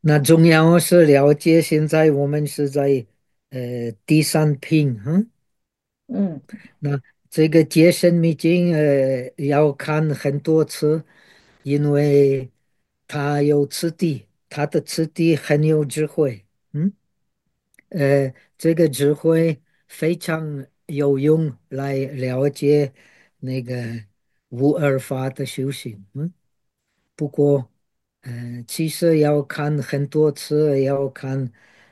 那重要是了解，现在我们是在第三品， 嗯那这个戒慎迷经要看很多次，因为它有次第，它的次第很有智慧，这个智慧非常有用来了解那个无二法的修行，不过，其实要看很多次，要看，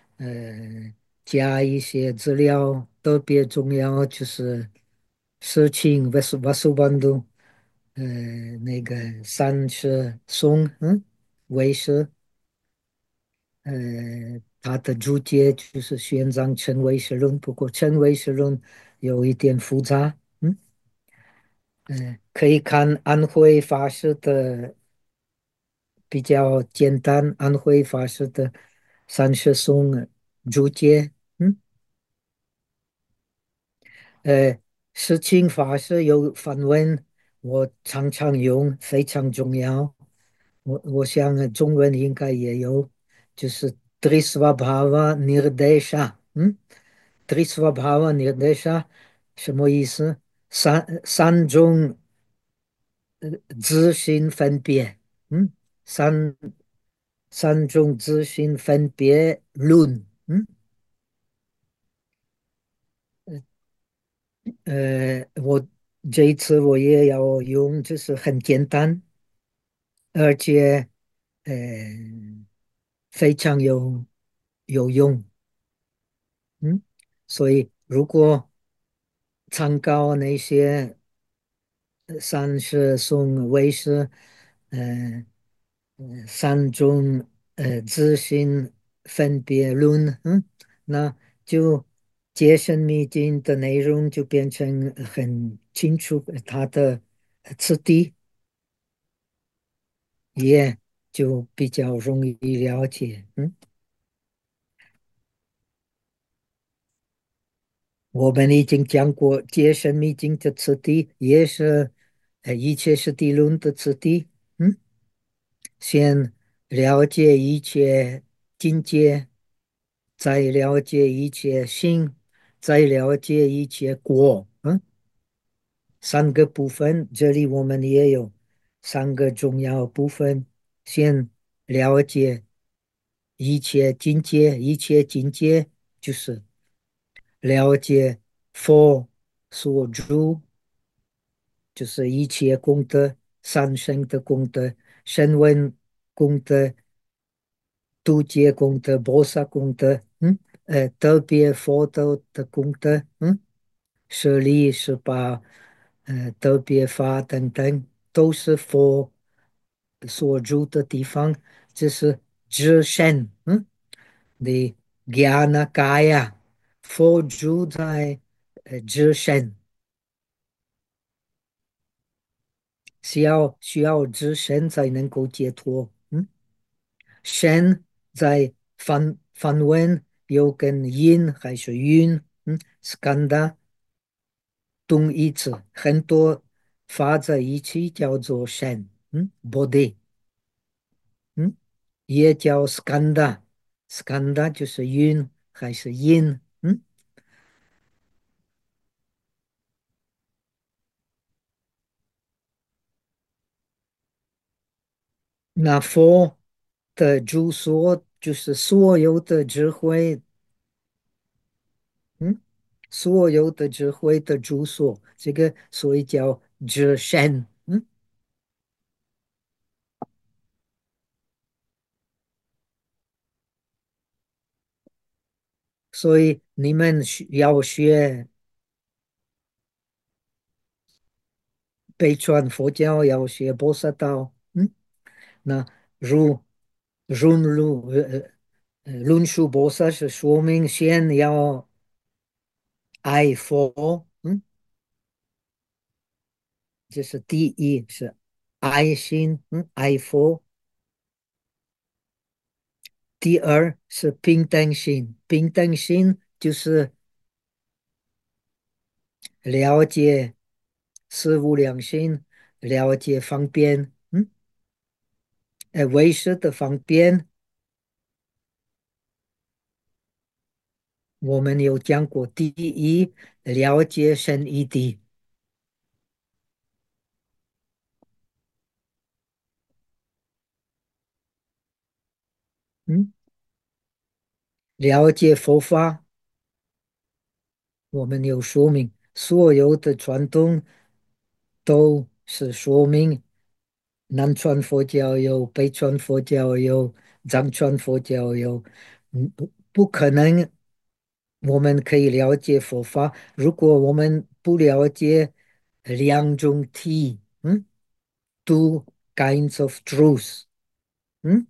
加一些资料，特别重要就是事情瓦苏班都，那个三是松，为是，他的注解就是宣章称为是论，不过称为是论有一点复杂，可以看安徽法师的比较简单，安徽法师的三十颂注解，呃，释清法师有梵文，我常常用，非常重要。我想中文应该也有，就是 Trisvabhava Nirdesha，Trisvabhava Nirdesha 什么意思？三种自性分别，三三种自性分别论，我这一次我也要用，就是很简单，而且呃非常有用，所以如果参考那些三是宋卫视，呃三种自性分别论，那就节省密经的内容就变成很清楚，它的次第也就比较容易了解，我们已经讲过节省密经的次第，也是一切是地论的次第，先了解一切境界，再了解一切心，再了解一切果，三个部分，这里我们也有三个重要部分，先了解一切境界，一切境界就是了解佛所住，就是一切功德，三生的功德，声闻功德、度劫功德、菩萨功德，特别佛的功德，舍利是把特别法等等，都是佛所住的地方，这是知身，的 Jnana Kaya，佛住在知身，需要知身才能够解脱，身在梵文有跟阴还是云skanda 动一词，很多发在一起叫做身body，嗯，也叫 skanda，skanda 就是云还是阴，那佛的住所就是所有的智慧，嗯，所有的智慧的住所，这个所以叫智身，所以你们要学北传佛教，要学菩萨道，那如论述菩萨是说明先要爱佛，这是第一是爱心，爱佛。第二是平等心，平等心就是了解事物良心，了解方便，唯识的方便， 我们有讲过，第一，了解神意的，嗯，了解佛法，我们有说明，所有的传统都是说明，南传佛教有，北传佛教有，藏传佛教有，不可能，我们可以了解佛法，如果我们不了解两种体，two kinds of truth，嗯，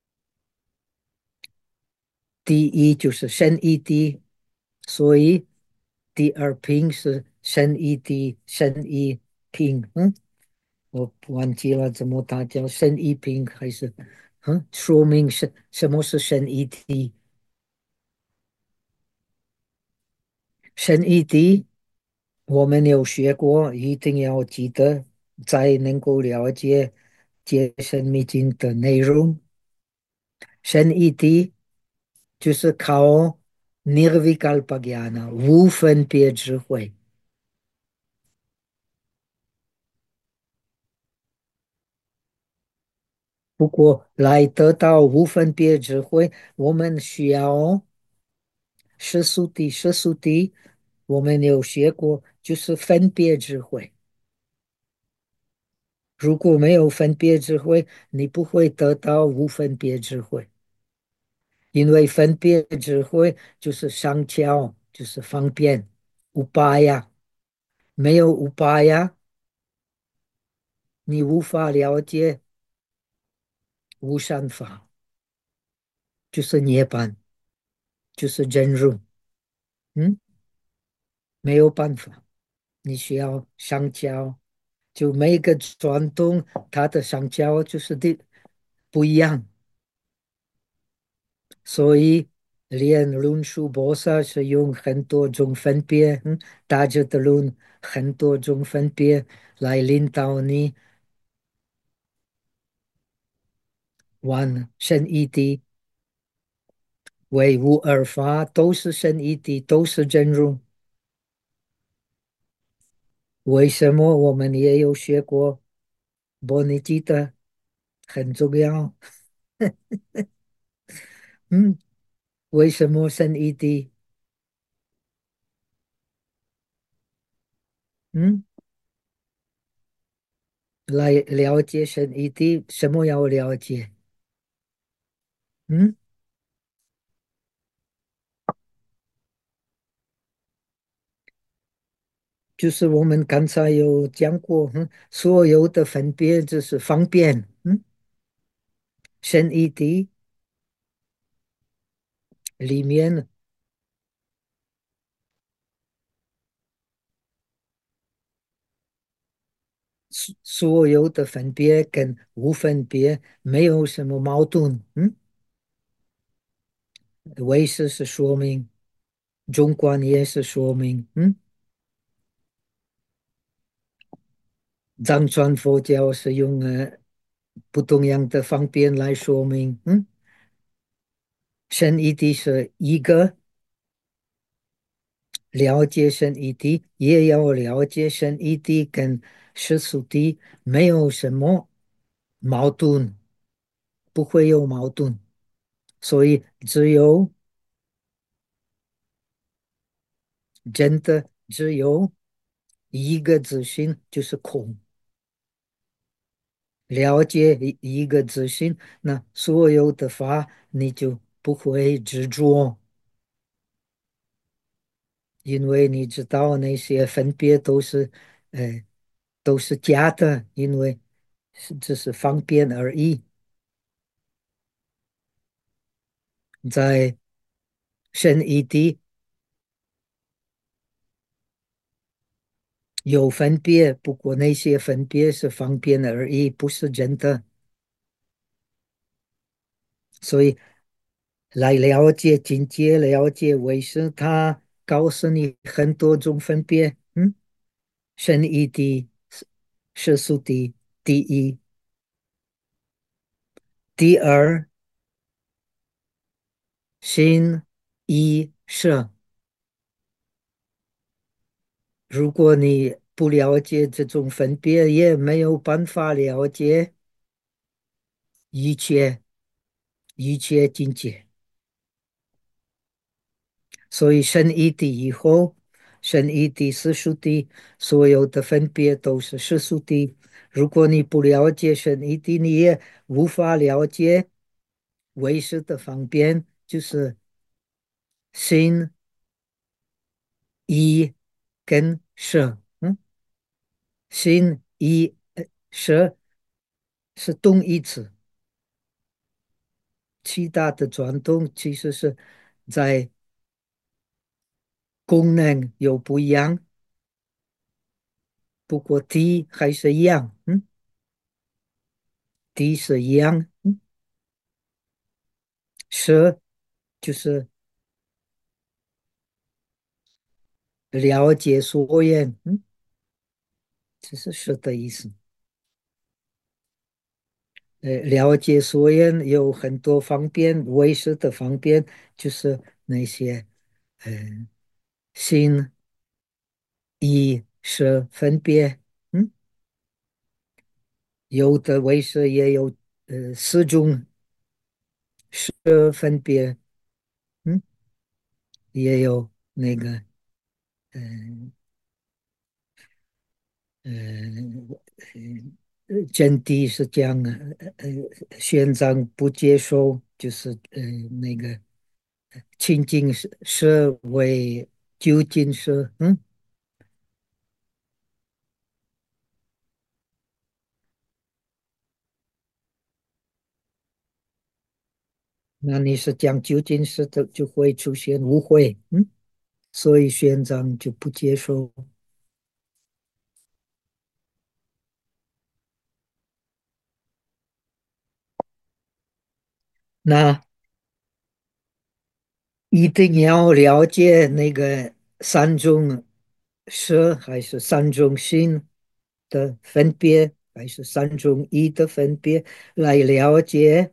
第一就是圣义谛，所以第二品是圣义谛、圣义品。我忘记了怎么它叫圣义品还是说明什么是圣义谛？圣义谛我们有学过，一定要记得，才能够了解解深密经的内容。圣义谛就是靠 Nirvikalpa 无分别智慧。不过，来得到无分别智慧，我们需要世俗谛。世俗谛，我们有学过，就是分别智慧。如果没有分别智慧，你不会得到无分别智慧，因为分别智慧就是上桥，就是方便，无巴呀，没有无巴呀，你无法了解无善法，就是涅槃，就是真如，嗯，没有办法。你需要上交，就每个传统它的上交就是不一样，所以连论述菩萨是用很多种分别，大家的论很多种分别来领导你往圣义的唯物二法都是圣义的，都是真如。为什么我们也有学过？你记得很重要，嗯。为什么生一滴？嗯，来了解生一滴，什么要了解？嗯，就是我们刚才有讲过，所有的分别就是方便，生一滴里面所有的分别跟无分别没有什么矛盾，唯识是说明，中观也是说明，藏传佛教是用不同样的方便来说明，圣义谛是一个了解圣义谛，也要了解圣义谛跟世俗谛没有什么矛盾，不会有矛盾，所以只有一个自性，就是空。了解一个自性，那所有的法你就不会执着。因为你知道那些分别都是假的，因为只是方便而已。在圣义地有分别，不过那些分别是方便而已，不是真的。所以来了解境界，了解为师，他告诉你很多种分别。圣义地、世俗地，第一，第二，心一摄。 如果你不了解这种分别，也没有办法了解一切一切境界。所以神一体以后，神一体世俗体，所有的分别都是世俗体。如果你不了解神一体，你也无法了解唯识的方便，就是心一跟舍。心一舍是动一词，其他的转动其实是在功能有不一样，不过题还是一样。题是一样。舍就是了解所愿。这是舍的意思。了解所愿有很多方便，为师的方便就是那些呃心意识分别。有的为师也有四种分别。嗯，也有那个呃真谛是这样的。宣长不接受，就是那个清净是为究竟是。那你是讲究竟是的就会出现误会。所以宣长就不接受。那一定要了解那个三种色还是三种性的分别，还是三种一的分别，来了解，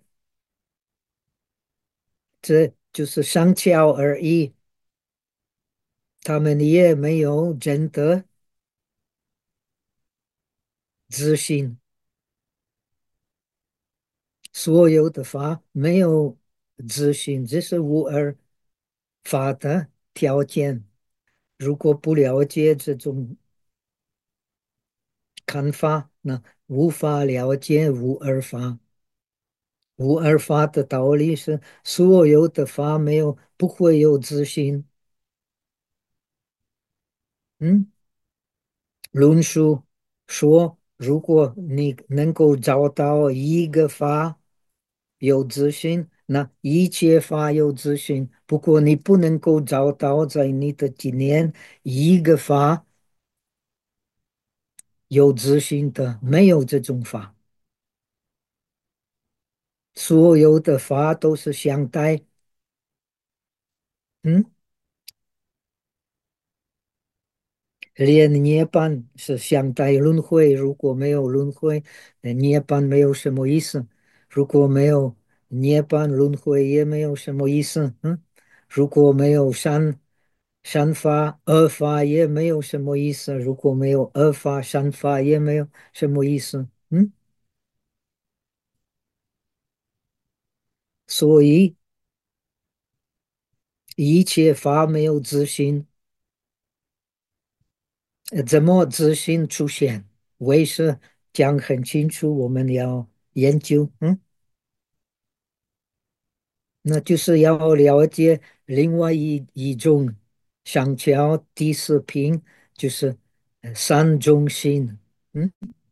这就是商巧而已。他们也没有真的自信，所有的法没有自信，这是无二法的条件。如果不了解这种看法，那无法了解无二法。无二法的道理是，所有的法没有不会有自信。嗯，论述说，如果你能够找到一个法有自信，那一切法有自信。不过你不能够找到在你的经验一个法有自信的，没有这种法。所有的法都是相待。嗯。连涅槃是相待轮回，如果没有轮回，涅槃没有什么意思。如果没有涅槃，轮回也没有什么意思。如果没有善法，恶法也没有什么意思。如果没有恶法，善法也没有什么意思。所以一切法没有自信。怎么自信出现？为是讲很清楚，我们要研究。那就是要了解另外一种商桥第四品，就是三中心。嗯，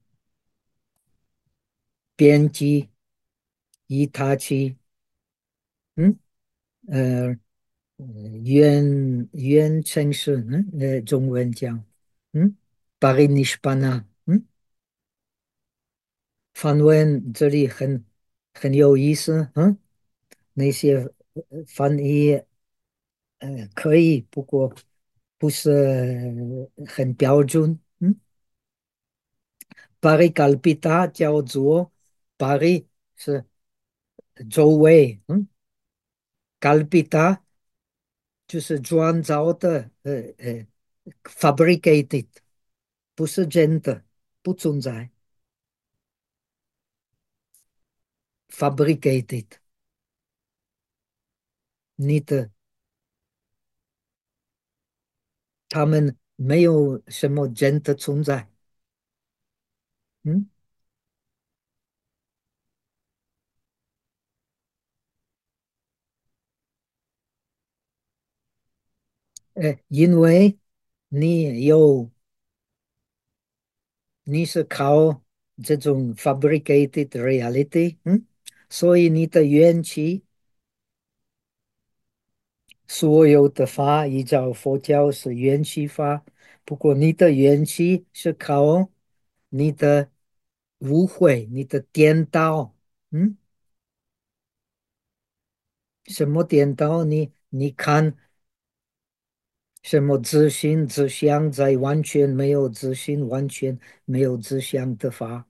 编辑一他起。嗯，呃，原城市。中文讲。巴黎尼斯巴纳。梵文这里很有意思。那些翻译可以，不过不是很标准。巴黎갈피타叫做巴黎是周围。갈피타就是转造的。 fabricated 不是真的，不存在。fabricated 你的他们没有什么真的存在。嗯，因为你有你是靠这种 fabricated reality，所以你的元气，所有的法依照佛教是元气法，不过你的元气是靠你的误会、你的颠倒，嗯，什么颠倒？你看什么自信、自相在完全没有自信、完全没有自相的法，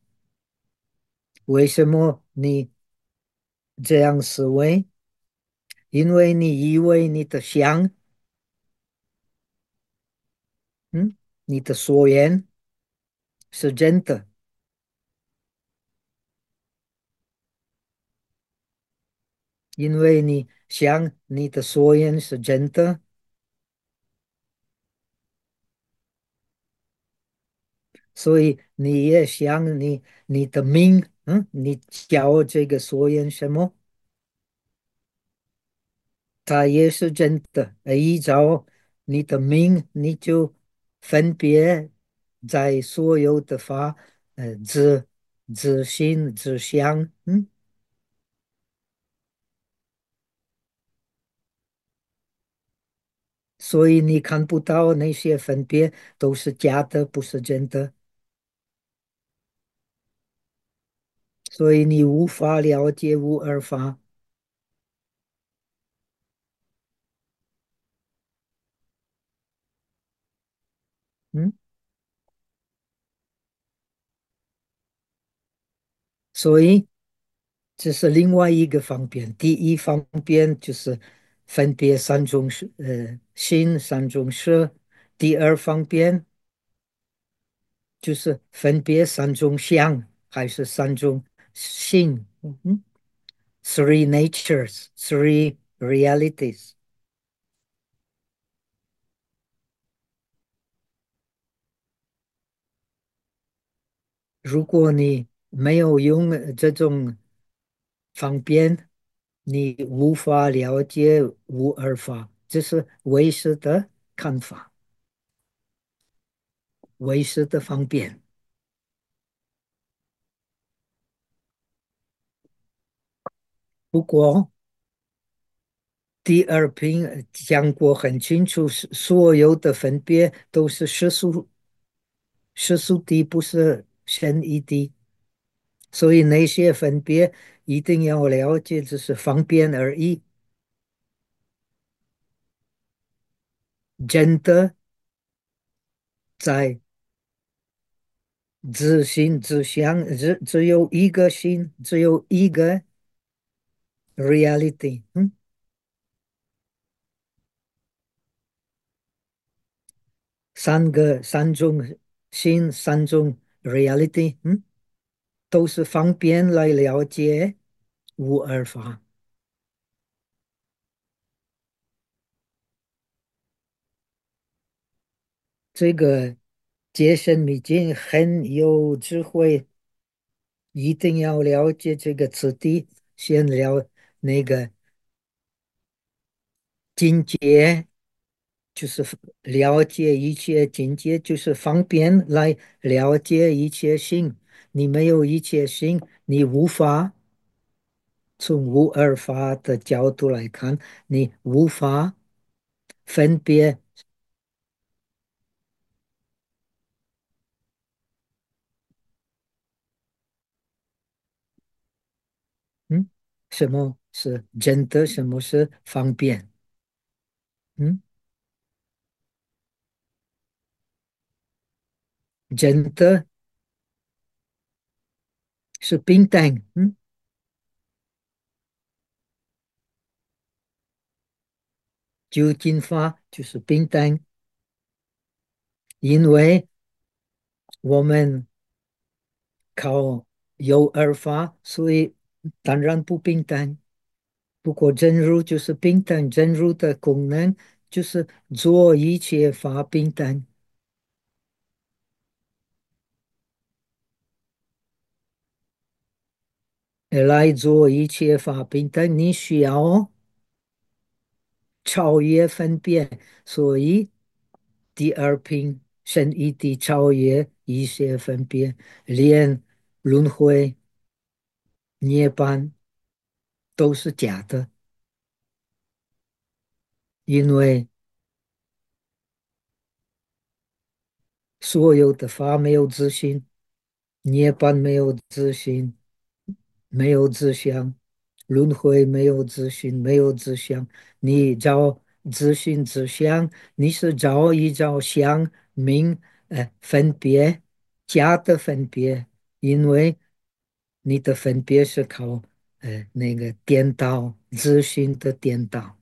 为什么你这样思维？因为你以为你的相，嗯，你的所言是真的，因为你想你的所言是真的，所以你也想你的命，你叫这个所言什么，它也是真的。依照你的命，你就分别在所有的法，自心自相，所以你看不到那些分别都是假的，不是真的，所以你无法了解无二法。嗯，所以这是另外一个方面。第一方面就是分别三种是心三种色；第二方面就是分别三种相，还是三种性。Three natures, three realities。如果你没有用这种方便，你无法了解无二法，这是唯识的看法，唯识的方便。不过第二篇讲过很清楚，是所有的分别都是世俗谛，不是深义谛，所以那些分别一定要了解，只是方便而已。真的在自心自相，只有一个心，只有一个 reality，三种心，三种 reality，都是方便来了解无二法。这个杰森米金很有智慧，一定要了解这个次第，先那个境界，就是了解一切境界，就是方便来了解一切性。你没有一切性，你无法从无二法的角度来看，你无法分别，嗯，什么是真的，什么是方便，嗯，真的是平等，究竟法就是平等。 因为我们靠有而发，所以当然不平等。不过真如就是平等，真如的功能就是做一切法平等。来做一切法平等，你需要超越分别，所以第二品生一地超越一切分别，连轮回、涅槃都是假的，因为所有的法没有自信，涅槃没有自信，没有自相，轮回没有自信，没有自相。你找自信自相，你是找一找相名，分别假的分别，因为你的分别是靠那个颠倒自信的颠倒。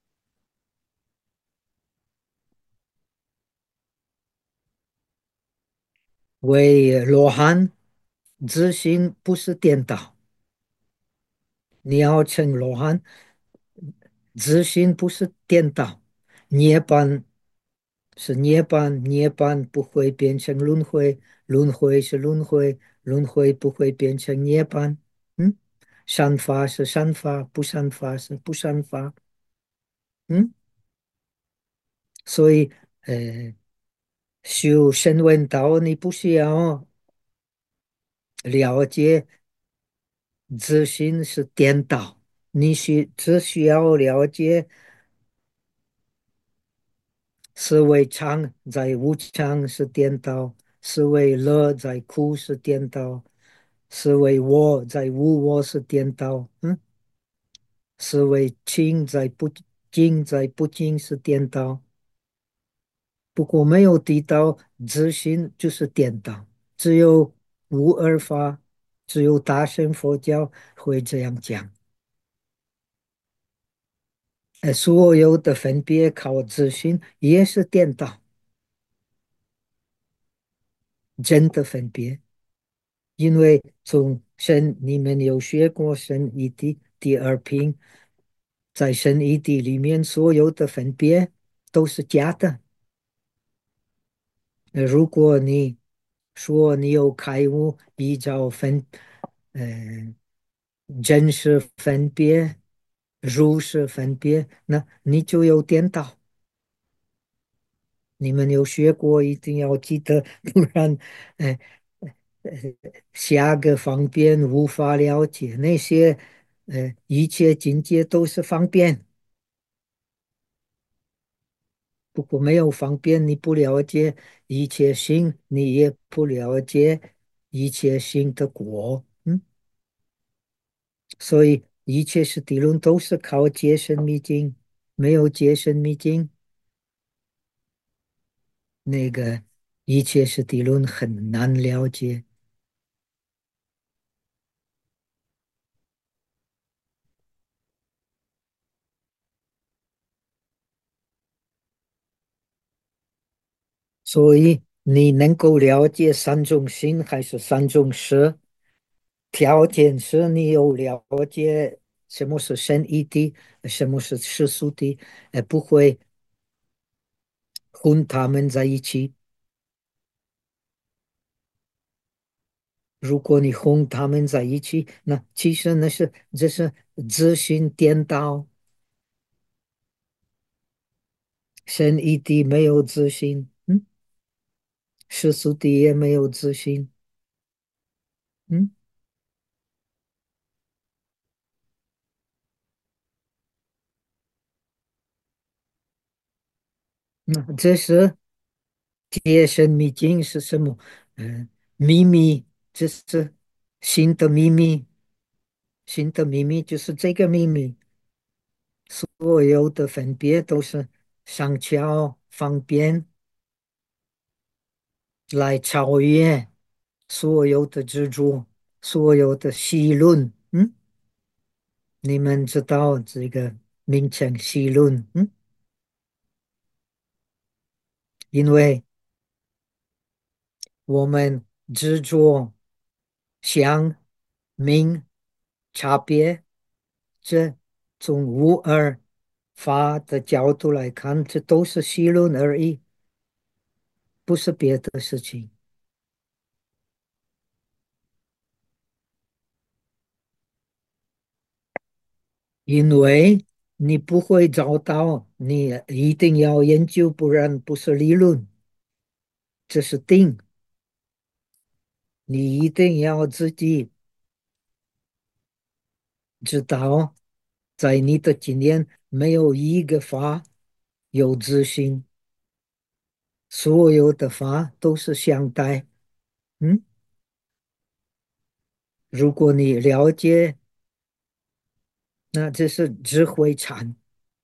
为罗汉，自信不是颠倒，你要成罗汉，自信不是颠倒，涅槃是涅槃，涅槃不会变成轮回，轮回是轮回，轮回不会变成涅槃。嗯，善法是善法，不善法是不善法。嗯，所以修声闻道，你不需要了解自信是颠倒，只需要了解是为常在无常是颠倒，是为乐在苦是颠倒，是为我在无我是颠倒，是为清在不净是颠倒。不过没有地道自信就是颠倒，只有无二法，只有大乘佛教会这样讲。所有的分别靠自信也是颠倒，真的分别。因为从神，你们有学过神义的第二品，在神义地里面，所有的分别都是假的。如果你说你有开悟，依照呃，真实分别、如是分别，那你就有颠倒。你们有学过，一定要记得，不然，呃，呃下个方便无法了解那些，一切境界都是方便，不过没有方便，你不了解一切性，你也不了解一切性的果，所以一切是地论都是靠解深密经，没有解深密经，那个一切是地论很难了解。所以你能够了解三种心还是三种识，条件是你有了解什么是圣义的，什么是世俗的，不会混他们在一起。如果你混他们在一起，那其实这是自信颠倒，圣义的没有自信，世俗的也没有自信，嗯，那这是贴身秘境是什么？秘密，这是新的秘密，新的秘密就是这个秘密，所有的分别都是商巧方便来超越所有的执着，所有的戏论，你们知道这个名称戏论，因为我们执着、想、明、差别，这从无二法的角度来看，这都是虚论而已，不是别的事情。因为你不会找到，你一定要研究，不然不是理论，这是定。你一定要自己知道，在你的经验没有一个法有自信，所有的法都是相待。嗯，如果你了解，那这是智慧禅。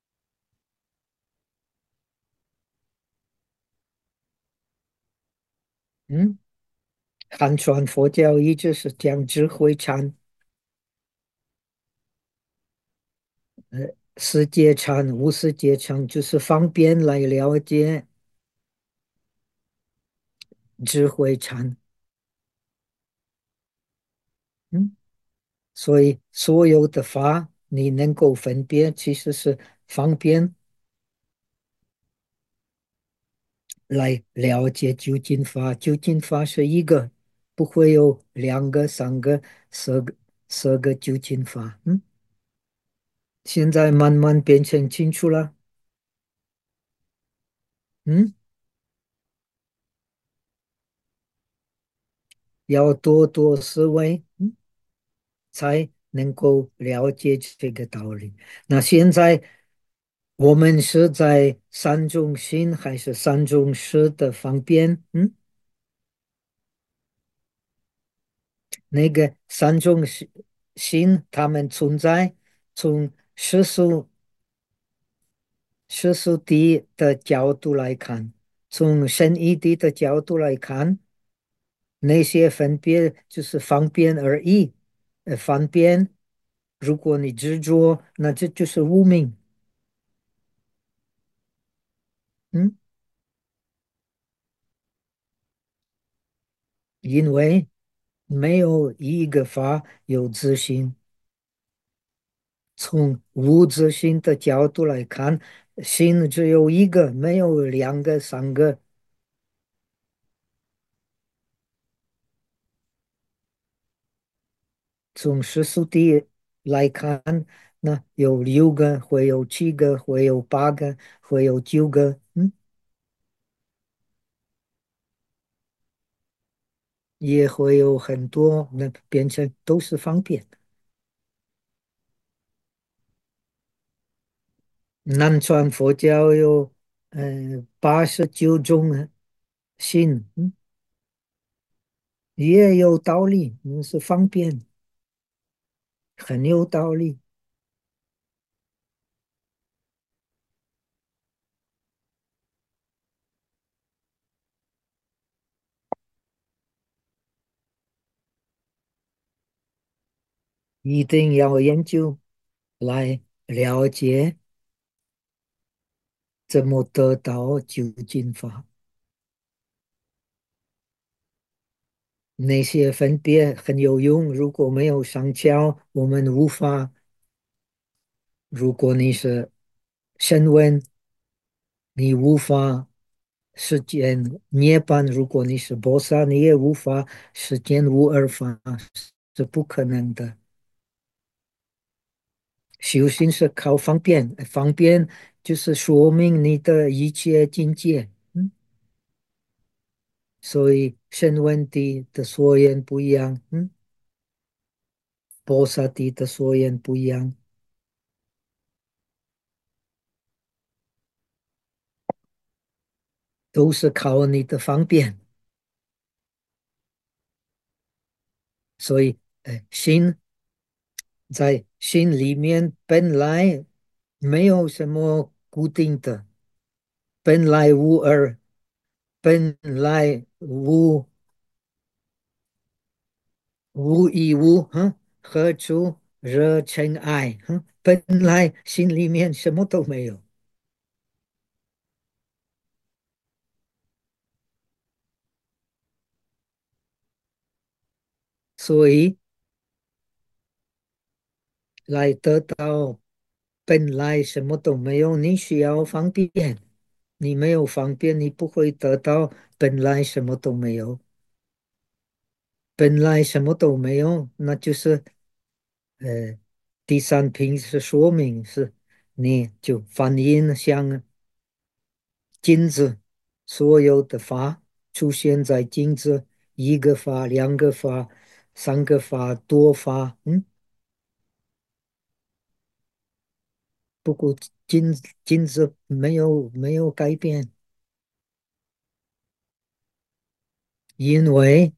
嗯，汉传佛教一直是讲智慧禅，世界禅、无世界禅，就是方便来了解智慧禅。嗯，所以所有的法你能够分别，其实是方便来了解究竟法。究竟法是一个，不会有两个、三个、十个、十个究竟法。嗯，现在慢慢变成清楚了。嗯，要多多思维，才能够了解这个道理。那现在我们是在三种心还是三种识的方便？那个三种心，它们存在，从世俗谛的角度来看，从深义谛的角度来看，那些分别就是方便而已。方便，如果你执着，那这就是无明。嗯，因为没有一个法有自信。从物质性的角度来看，心只有一个，没有两个、三个。从世俗谛来看，那有6个，会有7个，会有8个，会有9个，也会有很多，那变成都是方便。南传佛教有89种心，也有道理，是方便，很有道理。一定要研究来了解怎么得到究竟法。那些分别很有用，如果没有上桥，我们无法。如果你是声闻，你无法实践涅槃；如果你是菩萨，你也无法实践无二法，是不可能的。修行是靠方便，方便就是说明你的一切境界。所以声闻地的所言不一样，菩萨地的所言不一样，都是靠你的方便。所以，心在心里面本来没有什么固定的，本来无二，本来无一物，何处惹尘埃？本来心里面什么都没有。 所以来得到本来什么都没有，你需要方便，你没有方便，你不会得到本来什么都没有。本来什么都没有，那就是呃，第三品是说明是你就反映像镜子，所有的法出现在镜子，一个法、两个法、三个法、多法，不过镜镜子没有改变，因为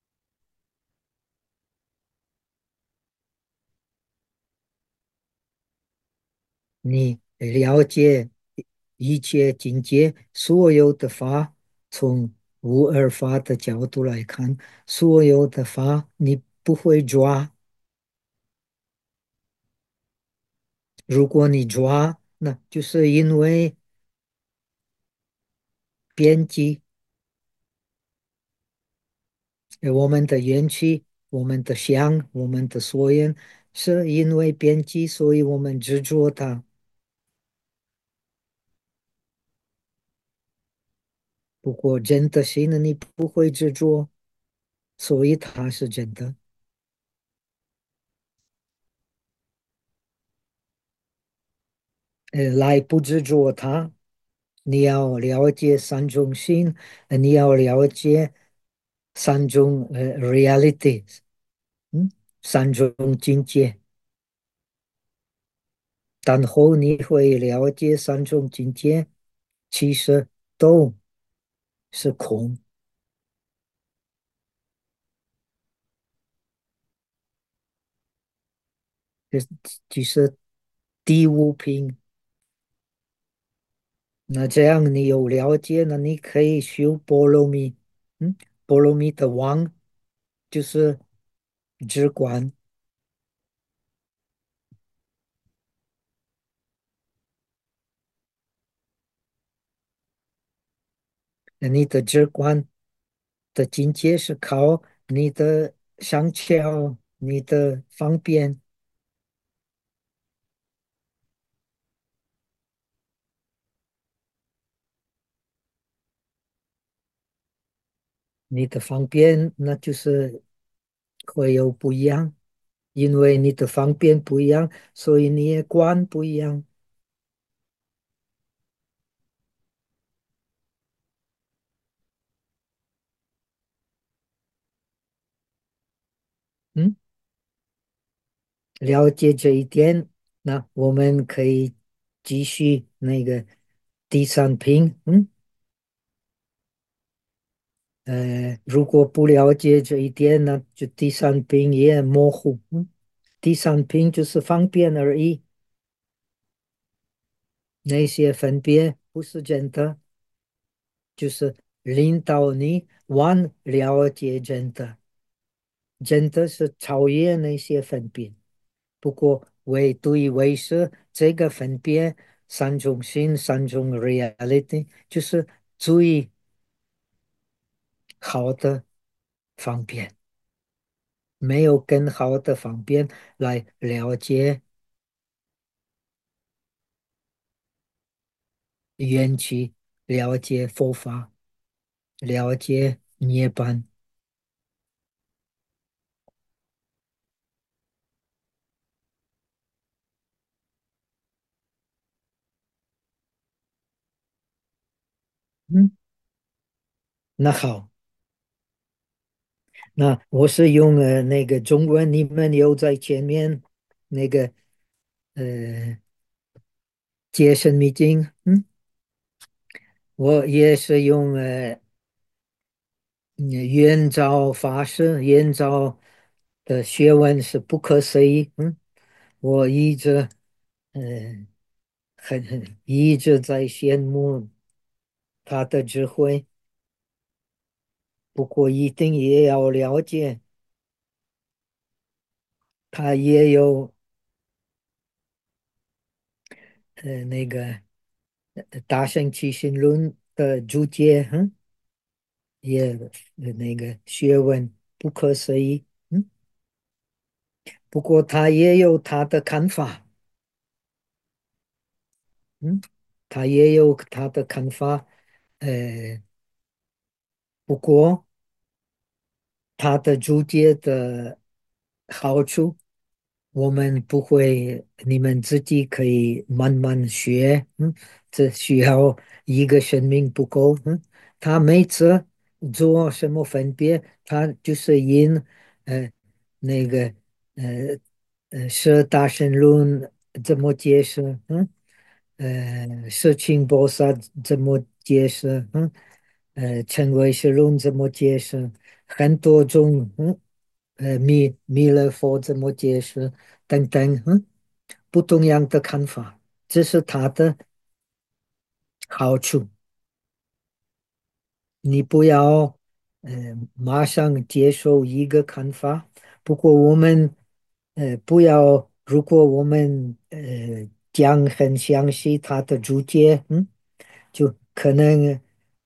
你了解一切境界，所有的法，从无二法的角度来看，所有的法你不会抓。如果你抓，那就是因为编辑我们的元气、我们的相、我们的所缘，是因为编辑，所以我们执着它。不过真的心呢，你不会执着，所以它是真的。来不执着它，你要了解三种心，你要了解三种realities，嗯，三种境界，然后你会了解三种境界，其实都是空，就是就是第五品。那这样你有了解，那你可以修波罗蜜，波罗蜜的王就是直观，那你的直观的境界是靠你的商巧、你的方便、你的方便，那就是会有不一样，因为你的方便不一样，所以你也观不一样。嗯，了解这一点，那我们可以继续那个第三品。如果不了解这一点呢，就第三品也模糊。第三品就是方便而已，那些分别不是真的，就是领导你往了解真的，真的是超越那些分别。不过对为是这个分别三种性、三种 reality，就是最好的方便。没有更好的方便来了解缘起，了解佛法，了解涅槃。嗯，那好，那我是用那个中文，你们有在前面那个呃解深密经，我也是用圆照法师，圆照的学问是不可思议，我呃一直在羡慕他的智慧，不过一定也要了解，他也有那个大乘起信论的注解，也那个学问不可思议， 不过他也有他的看法，嗯，他也有他的看法，呃，不过他的主角的好处。我们不会，你们自己可以慢慢学，这需要一个生命不够，他每次做什么分别，他就是因呃那个呃是大神论怎么解释，是清菩萨怎么解释，成为是论怎么解释，很多种，弥勒佛怎么解释等等，不同样的看法，这是他的好处。你不要马上接受一个看法，不过我们不要，如果我们讲很详细他的主见，就可能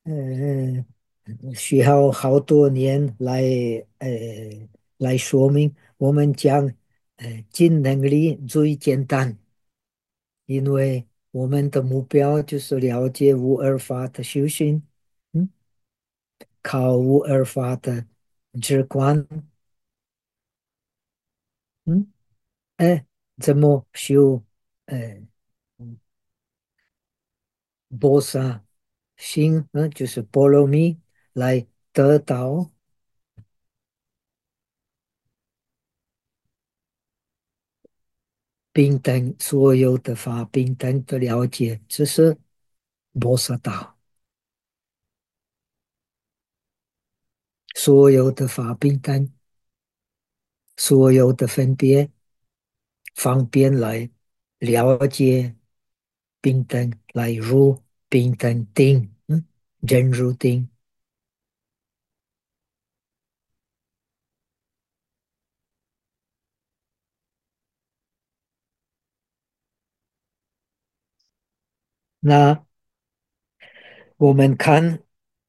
需要好多年来说明。我们讲尽能力最简单，因为我们的目标就是了解无二法的修行，嗯，靠无二法的直观，嗯，哎，怎么修呃菩萨心，就是波罗蜜来得到平等，所有的法平等的了解，这是菩萨道。所有的法平等，所有的分别，方便来了解平等，来入平等定，人入定。那我们看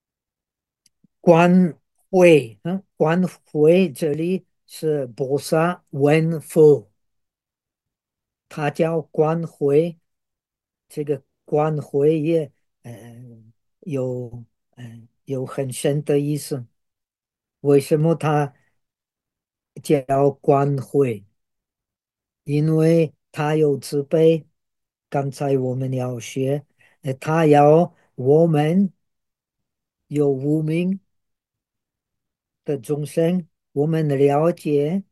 观会，观会这里是菩萨问佛，他叫观会，这个观会也有有很深的意思。为什么他叫观会？因为他有慈悲。刚才我们要学，他要我们有无名的众生，我们了解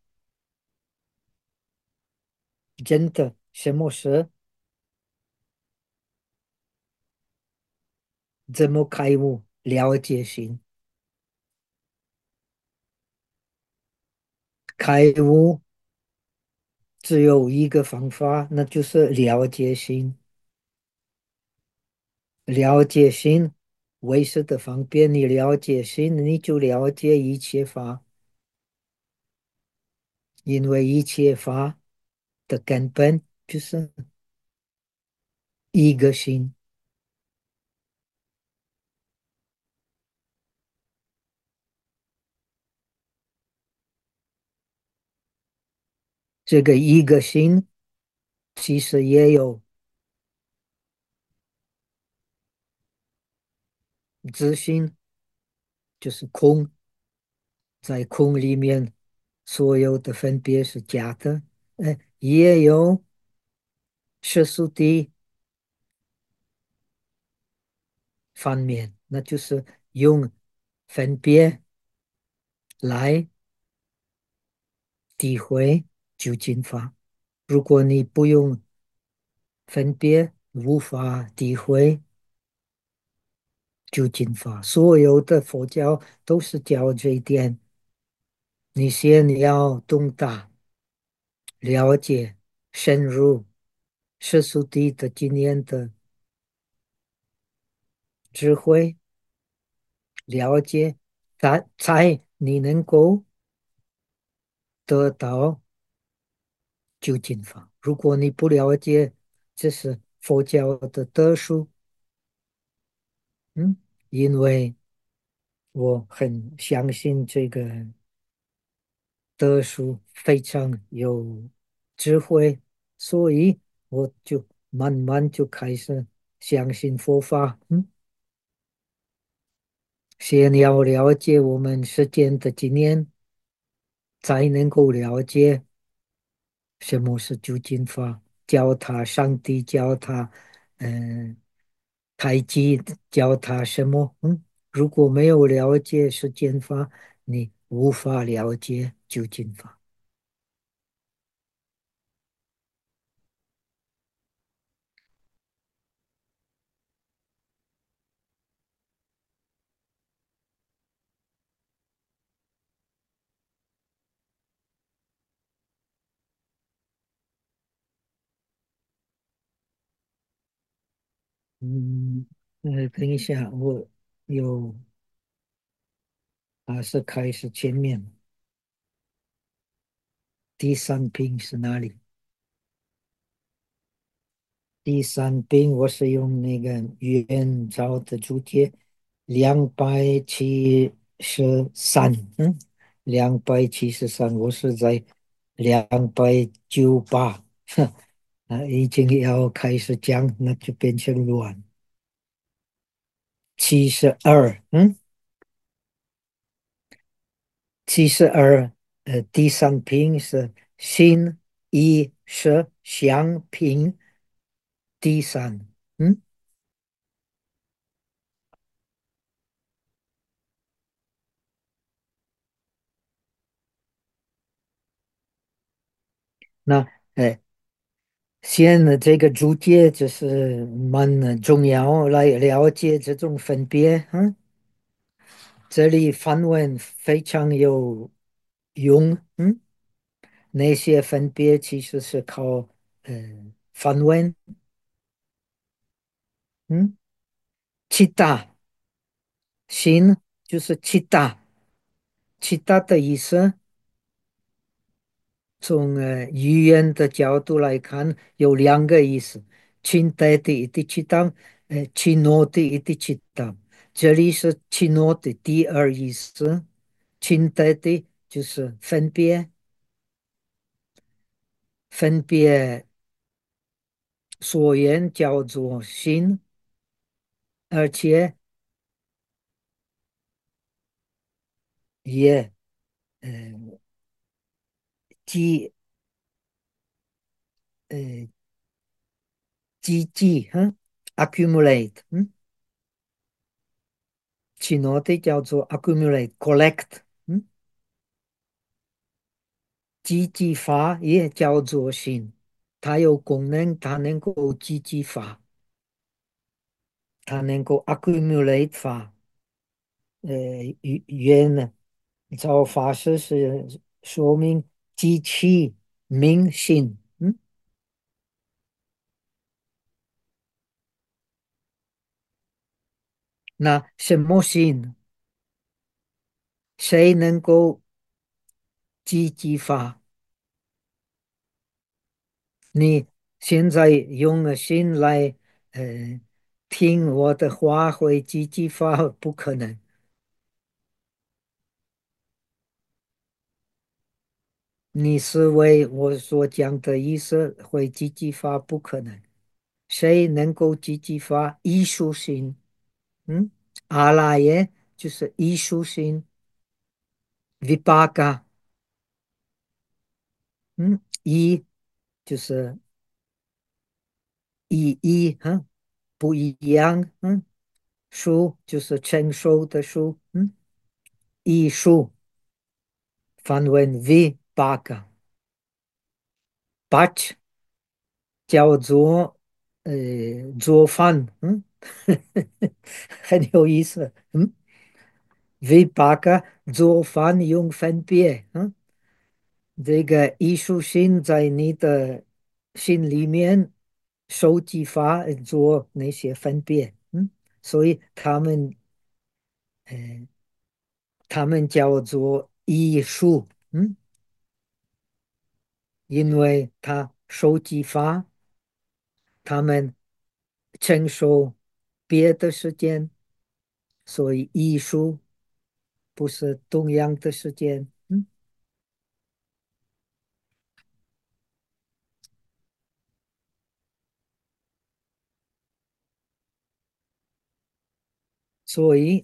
真的什么是怎么开悟，了解心。开悟只有一个方法，那就是了解心。了解心，为师的方便，你了解心，你就了解一切法，因为一切法的根本就是一个心。这个一个心其实也有自心，就是空，在空里面所有的分别是假的，也有世俗的反面，那就是用分别来诋毁究竟法。如果你不用分别，无法诋毁究竟法。所有的佛教都是教这一点。你先要懂得了解、深入世俗谛的经验的智慧，了解，才你能够得到究竟法。如果你不了解，这是佛教的特殊，因为我很相信这个德叔非常有智慧，所以我就慢慢就开始相信佛法。先要了解我们世间的经验，才能够了解什么是究竟法。教他上帝，教他嗯、太极，教他什么？如果没有了解世间法，你无法了解究竟法。嗯，等一下，我有是开始前面第三品是哪里？第三品我是用那个元朝的注解273，273，我是在298，已经要开始讲，那就变成乱。72，72，第三品是心意识相平第三。嗯，那现在这个注解就是蛮重要，来了解这种分别。这里梵文非常有用。那些分别其实是靠梵文。嗯，七大心就是七大，七大的意思。从语言的角度来看，有两个意思：清代的一地七档，奇诺的一地七档。这里是奇诺的第二意思，清代的就是分别所言叫做心，而且也呃积呃积accumulate。奇诺的叫做 accumulate collect。积极法也叫做心，它有功能，它能够积极法，它能够 accumulate 法。原造法师是说明机器明心。那什么心？谁能够积极法？你现在用了心来听我的话会积极法，不可能。你是为我所讲的意思会积极发，不可能。谁能够积极发艺术性？嗯，阿拉耶就是艺术性，vipaka。一就是不一样。术就是成熟的术。艺术梵文 vipaka。bach 叫做做饭。很有意思。Vipaka 做饭用分别。这个艺术性在你的心里面收集法做那些分别。所以他们叫做艺术。因为他收集法，他们承受别的时间，所以艺术不是同样的时间。 所以，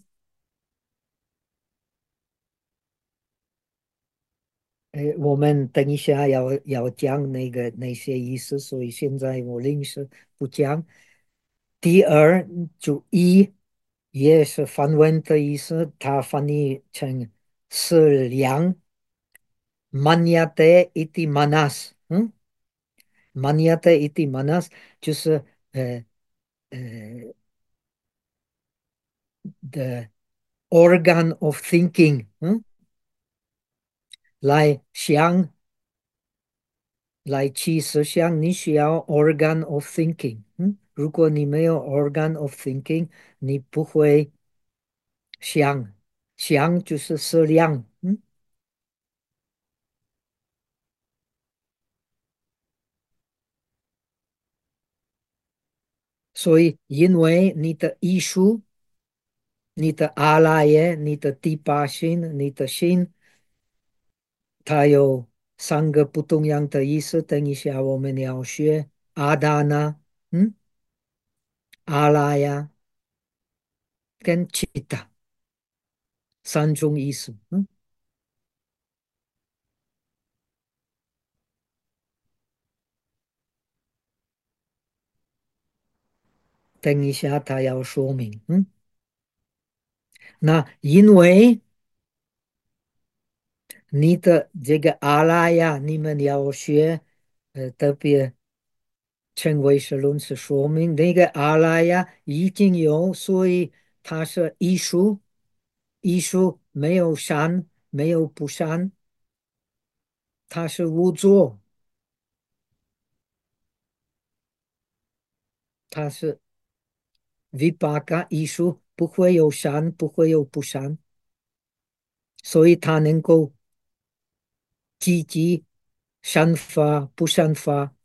我们等一下要讲那些意思，所以现在我临时不讲。第二就一也是梵文的意思，它翻译成是量 maniate iti manas，maniate iti manas 就是呃 the organ of thinking，来想来其实想你需要 organ of thinking，如果你没有 organ of thinking，你不会想，想就是思量，所以因为你的艺术、你的阿赖耶、你的第八心、你的心，它有三个不同样的意思。等一下我们要学阿达那，阿拉呀跟其他三种意思，等一下他要说明，那因为你的这个阿拉呀，你们要学，特别称为是论词说明，那个阿拉呀已经有，所以它是艺术，艺术没有善，没有不善，它是无作，它是 vipaka 艺术，不会有善，不会有不善，所以它能够积极善法、不善法。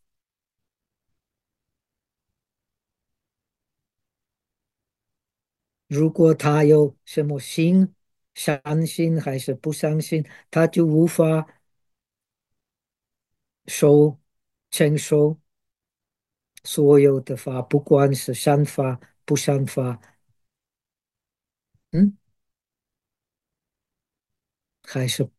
如果他有什么心，伤心还是不伤心，他就无法受承受所有的法，不管是善法、不善法，嗯，还是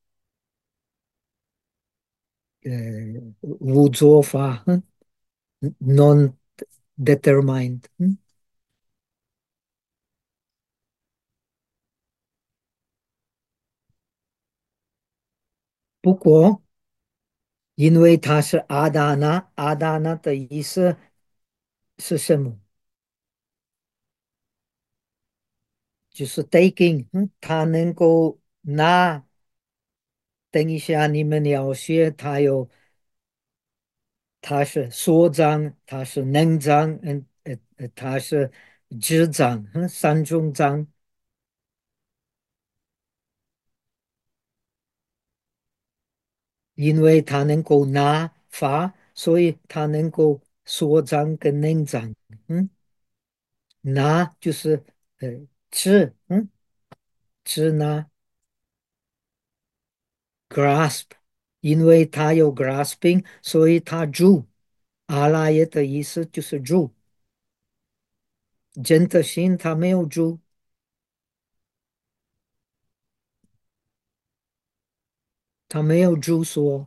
无作法，non-determined，不过，因为他是阿达那，阿达那的意思是什么？就是 taking，他能够拿。等一下，你们要学，它是所长，它是能长，它是智长，三种长，因为它能够拿法，所以它能够所长跟能长，拿就是吃，吃拿 grasp，因为它有 grasping，所以它住。阿拉耶的意思就是住，真的心它没有住，它没有住所。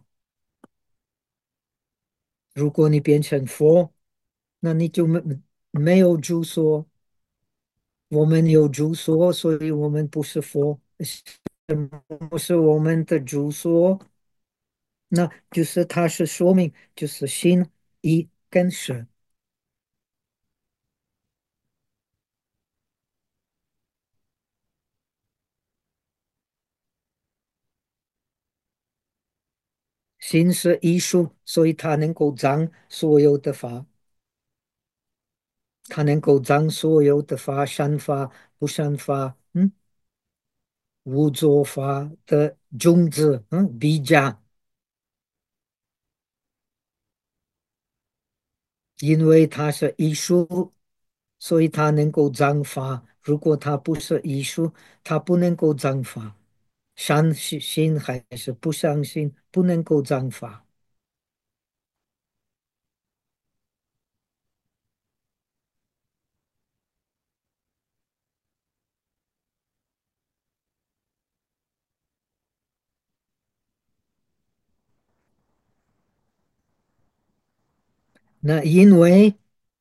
如果你变成佛，那你就没有住所。我们有住所，所以我们不是佛。不是我们的住所，那就是它是说明，就是心一跟识，心是艺术，所以它能够掌所有的法，它能够掌所有的法，善法、不善法，无作法的种子，比较。因为它是艺术，所以它能够章法。如果它不是艺术，它不能够章法。相信还是不相信，不能够章法。 那因为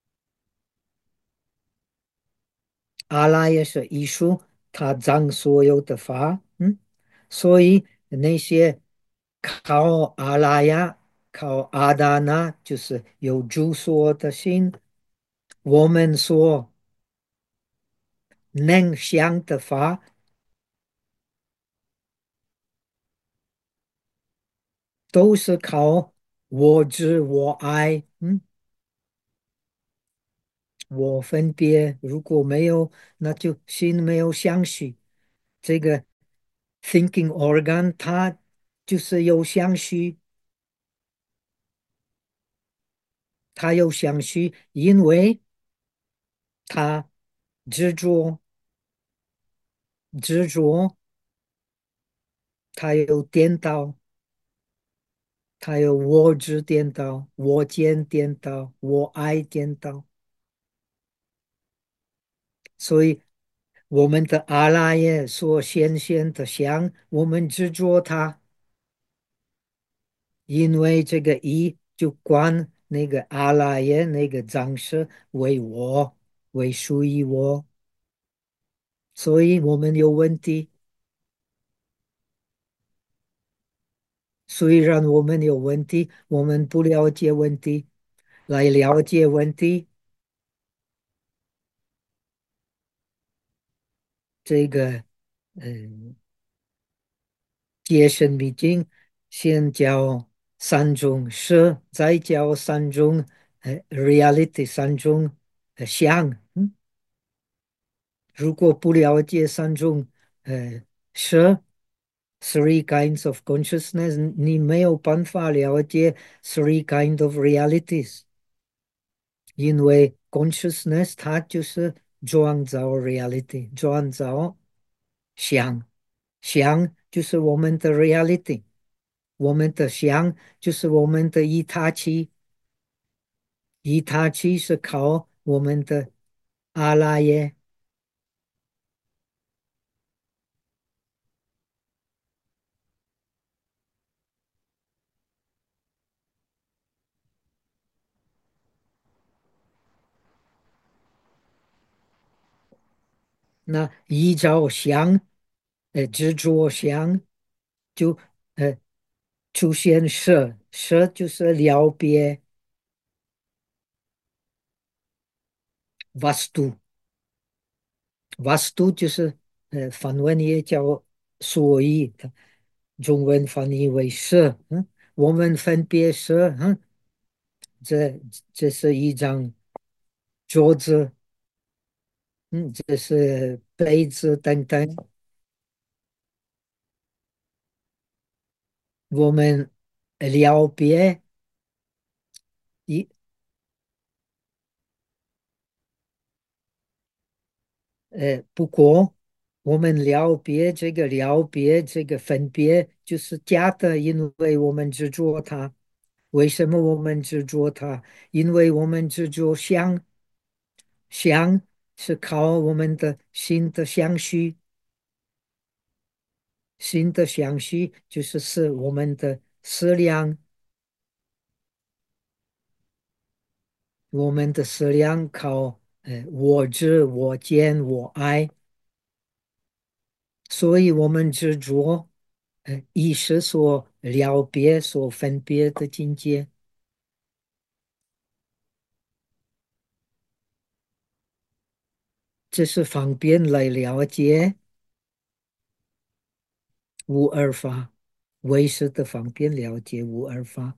阿拉也是艺术，它将所有的法，所以那些靠阿拉呀、靠阿达那，就是有主所的心，我们所能想的法，都是靠我执、我爱，我分别。如果没有，那就心没有相续。这个 thinking organ 它就是有相续，它有相续，因为它执着，执着，它有颠倒，它有我执颠倒，我见颠倒，我爱颠倒，所以我们的阿赖耶所显现的相，我们执着它，因为这个一就观那个阿赖耶那个脏事为我，为属于我，所以我们有问题。虽然我们有问题，我们不了解问题，来了解问题，这个嗯，解释密经先教三种事，再教三种reality 三种相。如果不了解三种事 three kinds of consciousness，你没有办法了解 three kind of realities，因为 consciousness 它就是创造 reality，创造想，想就是我们的 reality，我们的想就是我们的一他气，一他气是靠我们的阿拉耶。那依照想，执着想，就呃出现色，色就是了别 vastu，vastu 就是梵文也叫所以，中文翻译为色，我们分别色，这是一张桌子，这是杯子等等，我们了别一不过我们了别这个分别就是假的，因为我们执着它。为什么我们执着它？因为我们执着想，想是靠我们的心的相续，心的相续就是我们的思量，我们的思量靠我执、我见、我爱，所以我们执着意识所了别、所分别的境界，这是方便来了解无二法，唯识的方便了解无二法。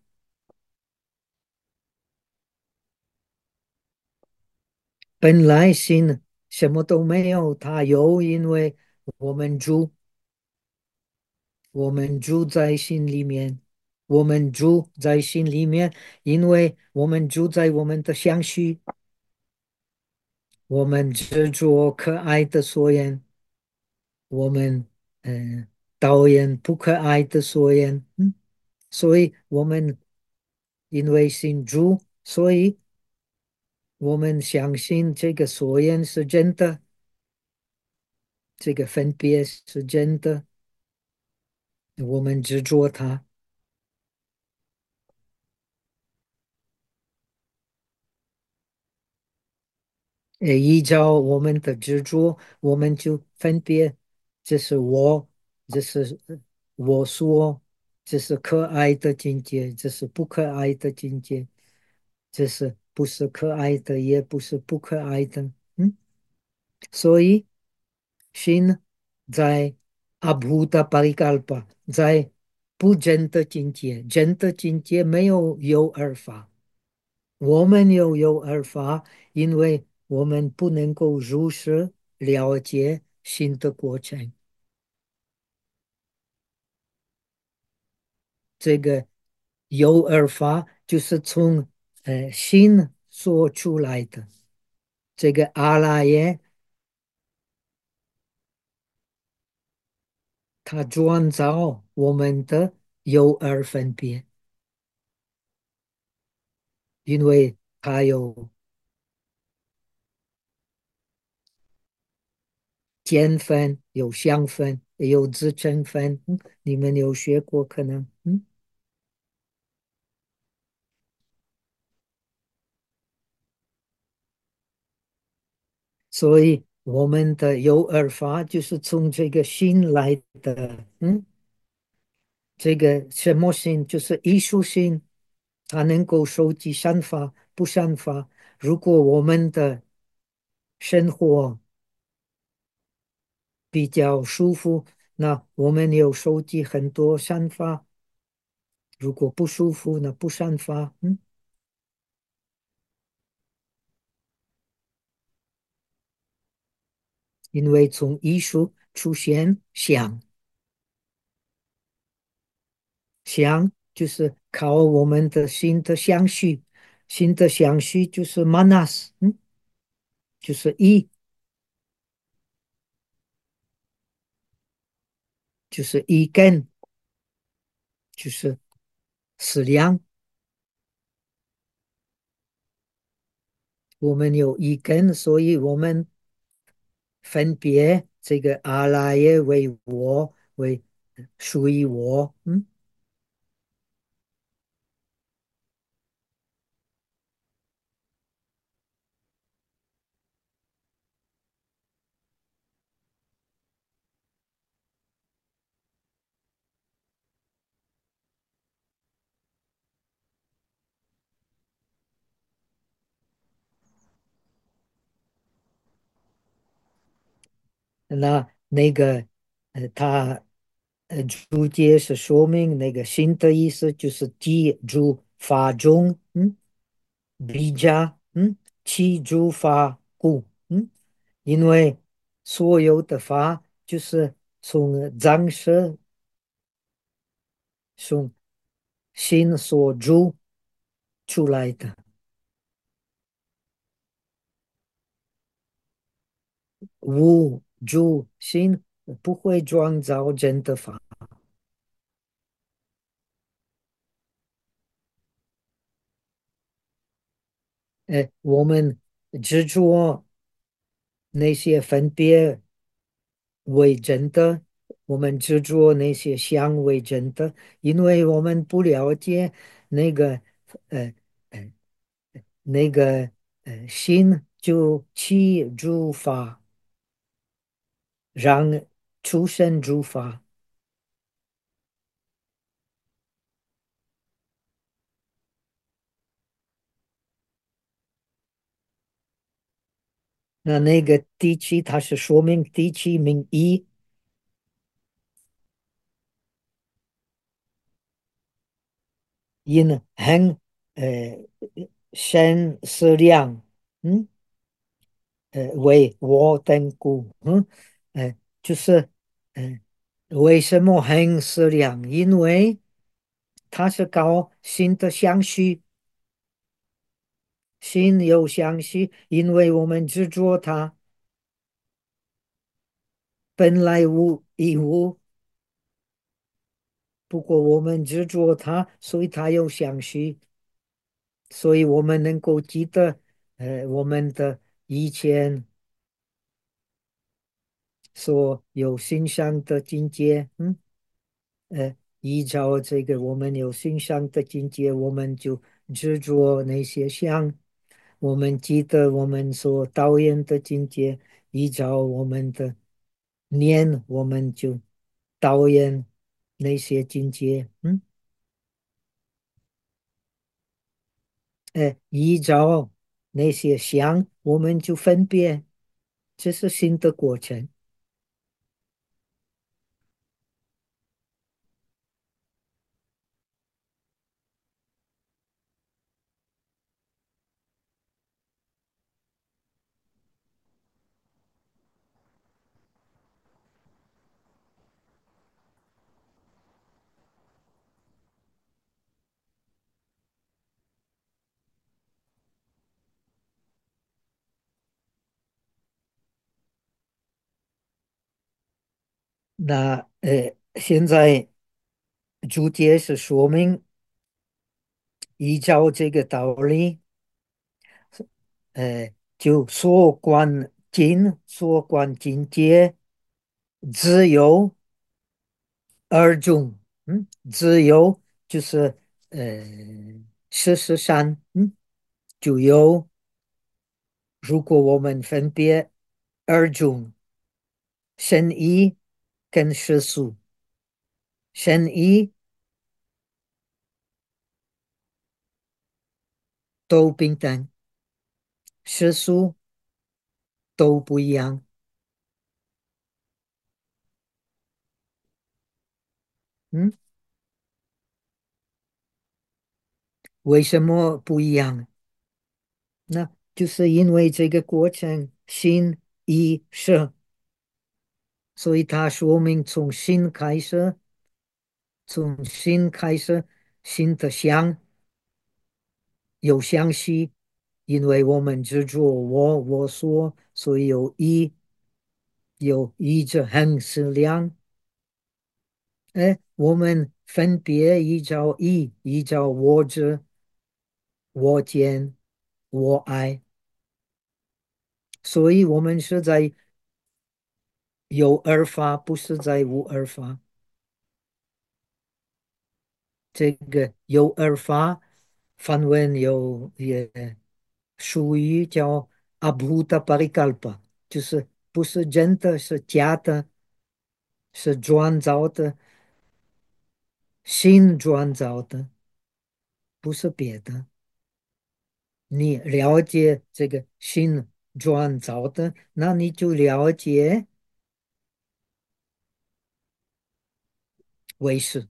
本来心什么都没有，它有，因为我们住，我们住在心里面，我们住在心里面，因为我们住在我们的相续，我们执着可爱的所言，我们导演不可爱的所言，所以我们因为信主，所以我们相信这个所言是真的，这个分别是真的，我们执着它。 依照我们的执着，我们就分别，这是我，这是我说，这是可爱的境界，这是不可爱的境界，这是不是可爱的，也不是不可爱的。嗯，所以心在阿布达巴里嘎尔巴，在不真的境界，真的境界没有有二法。我们有二法，因为我们不能够如实了解新的过程。这个有二法就是从心说出来的。这个阿赖耶，它创造我们的有二分别，因为它有见分、有相分、有自证分。你们有学过可能？所以我们的有耳法就是从这个心来的。这个什么心？就是艺术心，它能够收集善法、不善法。如果我们的生活比较舒服，那我们有收集很多善法；如果不舒服，那不善法。因为从艺术出现想。想就是靠我们的心的相续，心的相续就是 manas，就是意，就是意根，就是思量。我们有意根，所以我们分别这个阿赖耶为我，为属于我。那个他注解是说明那个心的意思就是记住法中。比较，起诸法故。因为所有的法就是从藏识、从心所住出来的。无住心不会创造真的法。我们执着那些分别为真的，我们执着那些相为真的，因为我们不了解那个呃呃那个心就起诸法，让出生诸法。那个第七，它是说明第七名一，因恒呃生是量。嗯。为我等故。就是呃，为什么很适量？因为它是高心的相续，心有相续，因为我们执着它本来无一物，不过我们执着它，所以它有相续，所以我们能够记得我们的以前所有欣赏的境界。依照这个我们有欣赏的境界，我们就执着那些相， 我们记得我们所导演的境界，依照我们的念，我们就导演那些境界。依照那些相，我们就分别，这是新的过程。那现在主解是说明，依照这个道理，就所观境、所观境界，只有二种。只有就是呃，事实上，就有，如果我们分别二种生意跟世俗，生意都平等，世俗都不一样。嗯，为什么不一样？那就是因为这个过程心意识，所以它说明从心开始，心的相有相系，因为我们执着我说，所以有一着恒是量。我们分别依照我执、我见、我爱，所以我们是在有二法，不是在无二法。这个有二法，梵文也属于叫阿布达巴里kalpa，就是不是真的，是假的，是创造的，新创造的，不是别的。你了解这个新创造的，那你就了解为是。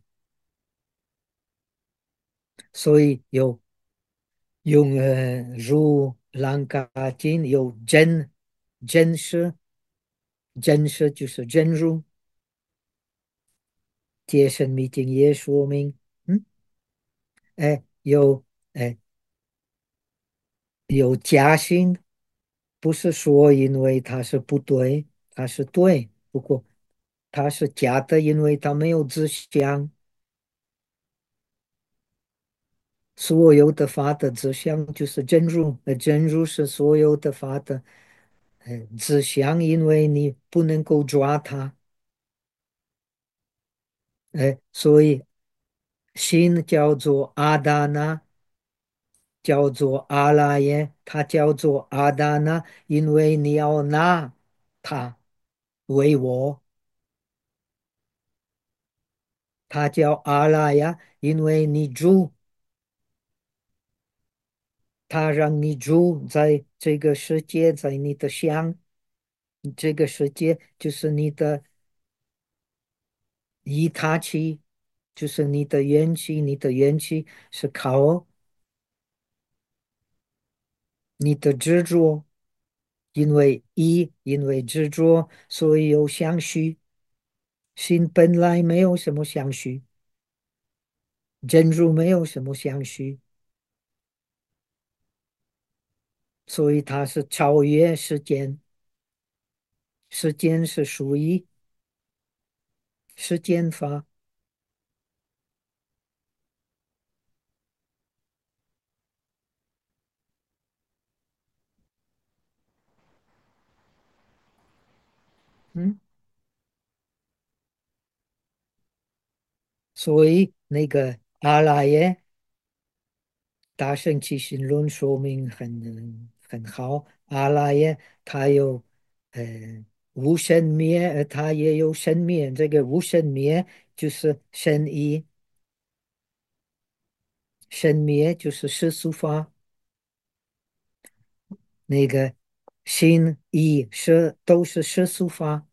所以用如兰卡经有真实，真实就是真如。解神密经也说明，哎有假心，不是说因为它是不对，它是对，不过它是假的，因为它没有志向。所有的法的志向就是真如，真如是所有的法的志向，因为你不能够抓它。所以心叫做阿达那，叫做阿拉耶，它叫做阿达那，因为你要拿它为我。它叫阿拉呀，因为你住，它让你住在这个世界，在你的想，这个世界就是你的依他气，就是你的元气，你的元气是靠你的执着，因为执着，所以有相续。心本来没有什么相续，真如没有什么相续，所以它是超越时间，时间是属于时间法。嗯，所以那个阿赖耶大圣起心论说明很好。阿赖耶他有无生灭，他也有生灭。这个无生灭就是生一，生灭就是世俗法。那个心意是都是世俗法。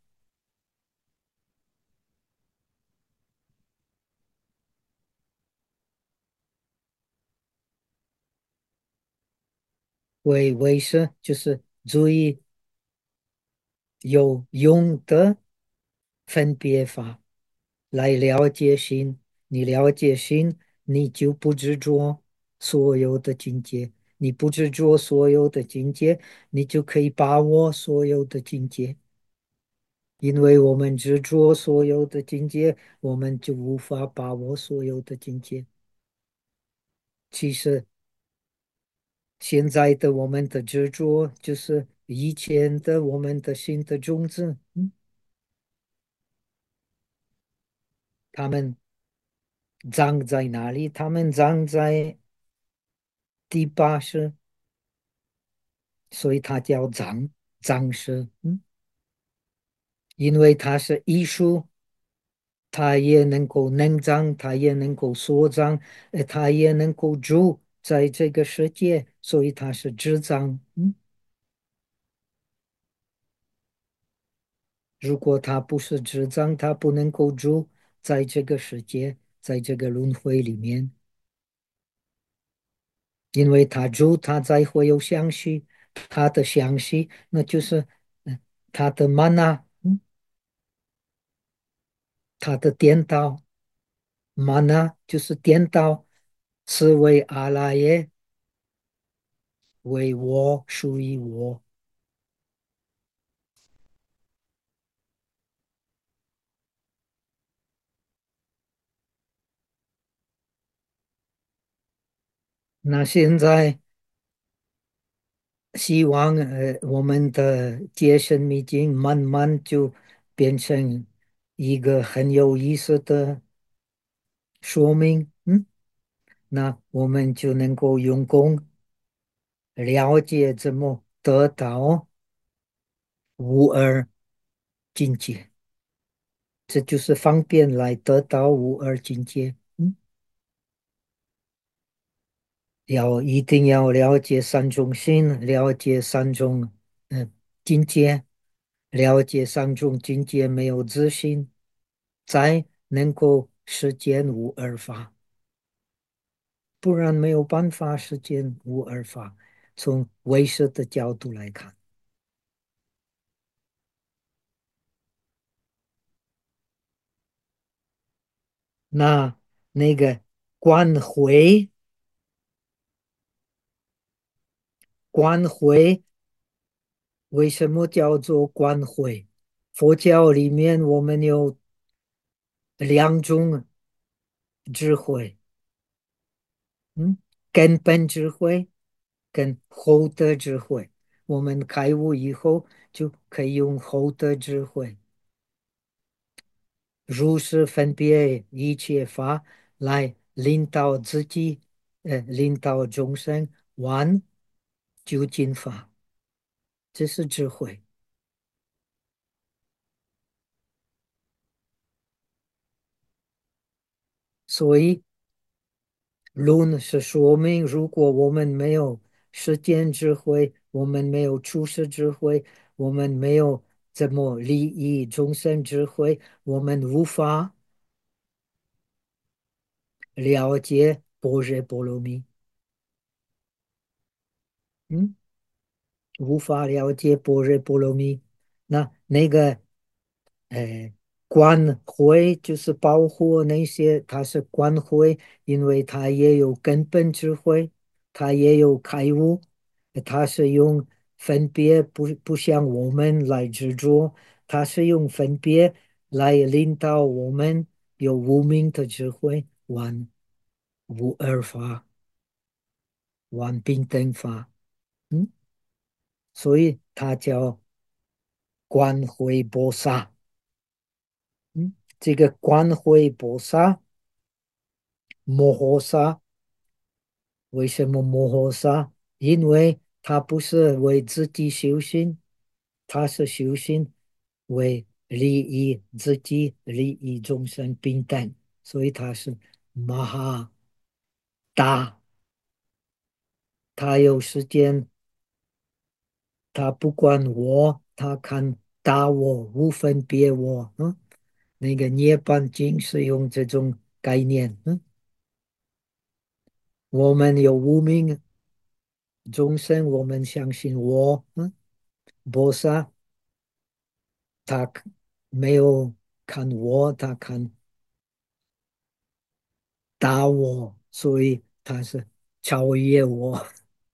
为是就是注意有用的分别法来了解心。你了解心，你就不执着所有的境界。你不执着所有的境界，你就可以把握所有的境界。因为我们执着所有的境界，我们就无法把握所有的境界。其实现在的我们的执着，就是以前的我们的心的种子。他们长在哪里？他们长在第八识，所以它叫长识。因为它是艺术，它也能够能长，它也能够缩长，它也能够住在这个世界，所以它是智障。如果它不是智障，它不能够住在这个世界，在这个轮回里面。因为他住，他才会有相续，他的相续那就是他的 mana，他的颠倒。mana 就是颠倒，是为阿赖耶，为我，属于我。那现在希望我们的戒身秘境慢慢就变成一个很有意思的说明。那我们就能够用功了解怎么得到无二境界，这就是方便来得到无二境界。一定要了解三种心，了解三种境界，了解三种境界没有自信，才能够实践无二法，不然没有办法实践无二法。从唯识的角度来看，那个观回。观回为什么叫做观慧？佛教里面我们有两种智慧。嗯，根本智慧跟后得智慧。我们开悟以后就可以用后得智慧，如是分别一切法来领导自己，领导众生玩究竟法，这是智慧。所以论是说明，如果我们没有实践智慧，我们没有处世智慧，我们没有怎么利益众生智慧，我们无法了解般若波罗蜜。嗯，无法了解般若波罗蜜。那个呃，观慧就是包括那些，它是观慧，因为它也有根本智慧，它也有开悟。它是用分别，不像我们来执着，它是用分别来领导我们有无明的智慧，玩无二法，玩平等法。嗯，所以它叫观慧菩萨。这个观慧菩萨、摩诃萨为什么摩诃萨？因为他不是为自己修行，他是修行为利益自己、利益众生平等，所以他是马哈大。他有时间，他不管我，他看大我，无分别我。那个涅槃经是用这种概念。我们有无名众生，我们相信我。菩萨他没有看我，他看大我，所以他是超越我。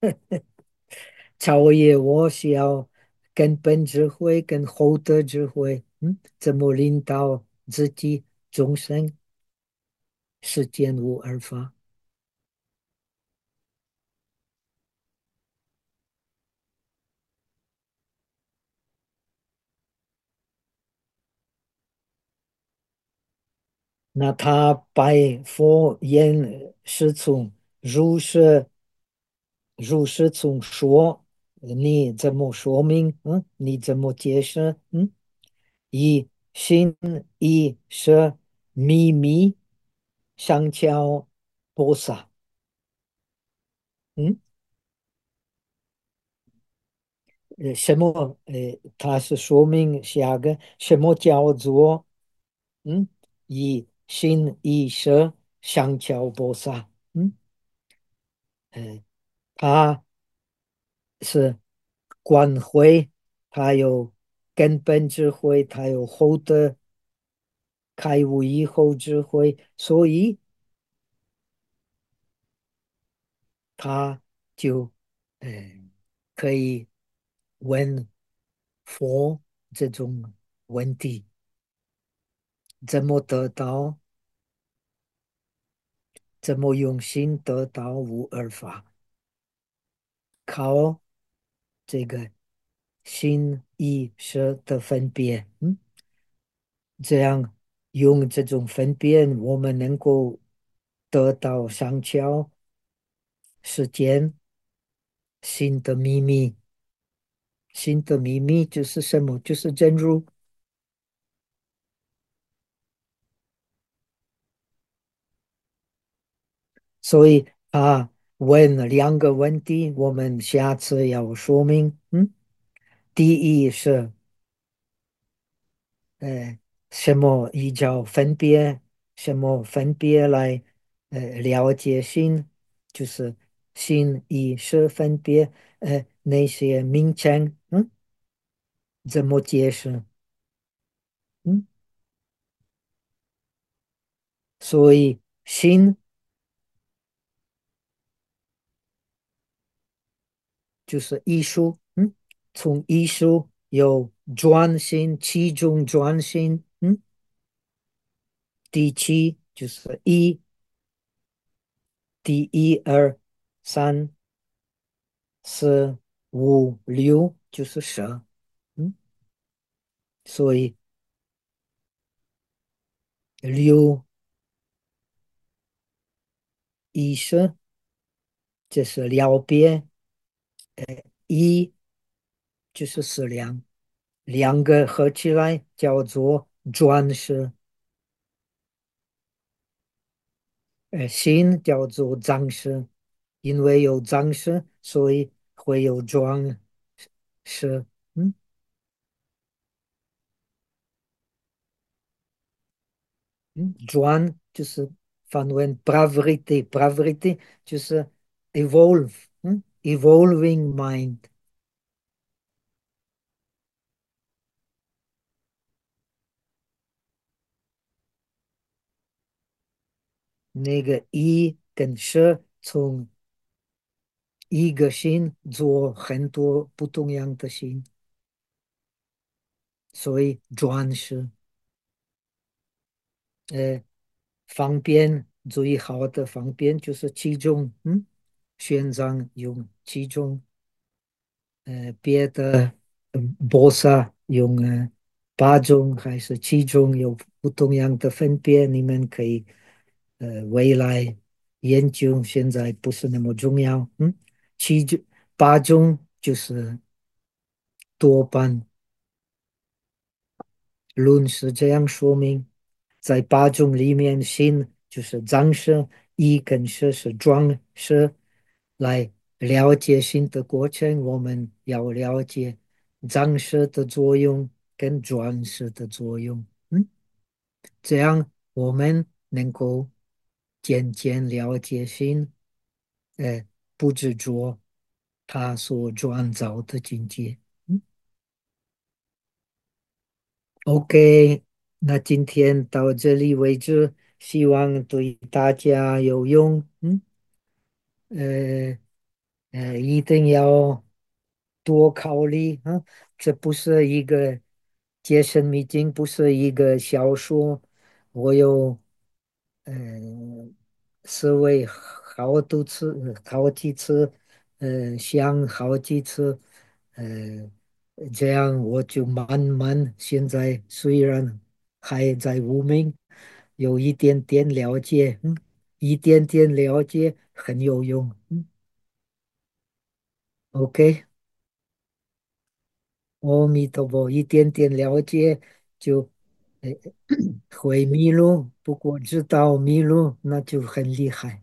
超越我需要根本智慧跟厚德智慧。怎么领导自己众生，世间无二法。那他拜佛言是从如是从说，你怎么说明？你怎么解释？以心意识秘密相交菩萨。嗯，什么？它是说明下个什么叫做嗯，以心意识相交菩萨。呃，他是观慧，他有根本智慧，他有厚德开悟以后智慧，所以他就呃可以问佛这种问题。怎么得到？怎么用心得到无二法？靠这个心意识的分别。这样用这种分辨，我们能够得到上桥世间新的秘密。新的秘密就是什么？就是真如。所以问了两个问题，我们下次要说明。第一是呃什么依照分别，什么分别来了解心，就是心意识分别。那些名称。怎么解释？嗯，所以心就是艺术。从艺术有专心，其中专心。第七就是第一二三四五六就是十。嗯，所以六一十就是了别。一就是思量，两个合起来叫做转识。心叫做脏识，因为有脏识，所以会有转识。嗯转就是翻文 pravritti 就是 evolve。evolving mind。那个一跟十从一个心做很多不同样的心，所以转识。呃，方便最好的方便就是其中。玄奘用其中。别的菩萨用八种还是七种有不同样的分别，你们可以未来研究现在不是那么重要。其中八种就是多半论是这样说明，在八种里面，心就是脏色，意跟色是装饰。来了解心的过程，我们要了解脏色的作用跟装饰的作用。这样我们能够渐渐了解心，呃，不执着他所创造的境界。OK，那今天到这里为止，希望对大家有用。呃一定要多考虑啊，这不是一个解神秘经，不是一个小说。我有呃思维好多次，好几次，想好几次，呃，这样我就慢慢现在虽然还在无名，有一点点了解。一点点了解很有用。OK，阿弥陀佛，一点点了解就呃会迷路，不过知道迷路那就很厉害。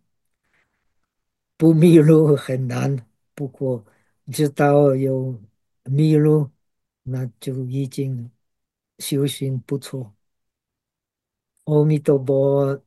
不迷路很难，不过知道有迷路那就已经修行不错。阿弥陀佛。